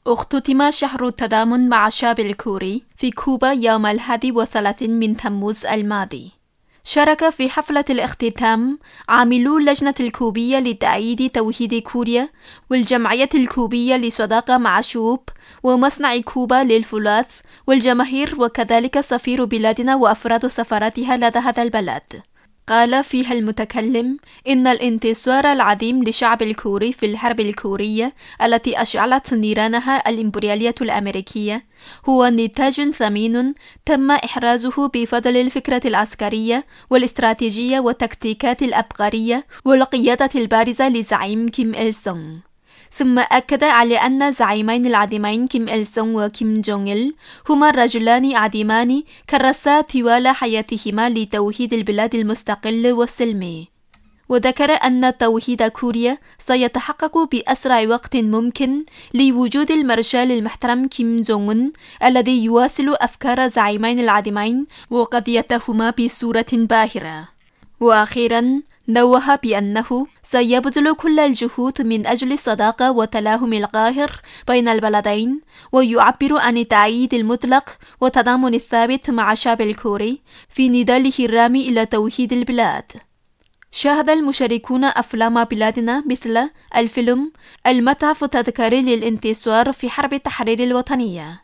اختتم شهر التضامن مع الشعب الكوري في كوبا يوم 31 من تموز الماضي. شارك في حفلة الاختتام عاملو اللجنة الكوبية لتأييد توحيد كوريا والجمعية الكوبية للصداقة مع الشعوب ومصنع كوبا للفولاذ والجماهير، وكذلك سفير بلادنا وأفراد سفارتها لدى هذا البلد. قال فيها المتكلم إن الانتصار العظيم للشعب الكوري في الحرب الكورية التي أشعلت نيرانها الإمبريالية الأمريكية هو نتاج ثمين تم إحرازه بفضل الفكرة العسكرية والاستراتيجية والتكتيكات العبقرية والقيادة البارزة لزعيم كيم إل سونغ. ثم أكد على أن الزعيمين العظيمين كيم إل سونغ وكيم جونغ إل هما رجلان عظيمان كرسا طوال حياتهما لتوحيد البلاد المستقل والسلمي. وذكر أن توحيد كوريا سيتحقق بأسرع وقت ممكن لوجود المارشال المحترم كيم جونغ أون الذي يواصل أفكار الزعيمين العظيمين وقضيتهما بصورة باهرة. وأخيرا نوه بأنه سيبذل كل الجهود من أجل الصداقة والتلاهم القاهر بين البلدين، ويعبر عن التأييد المطلق والتضامن الثابت مع الشعب الكوري في نضاله الرامي إلى توحيد البلاد. شاهد المشاركون أفلام بلادنا مثل الفيلم المتحف التذكاري للانتصار في حرب التحرير الوطنية.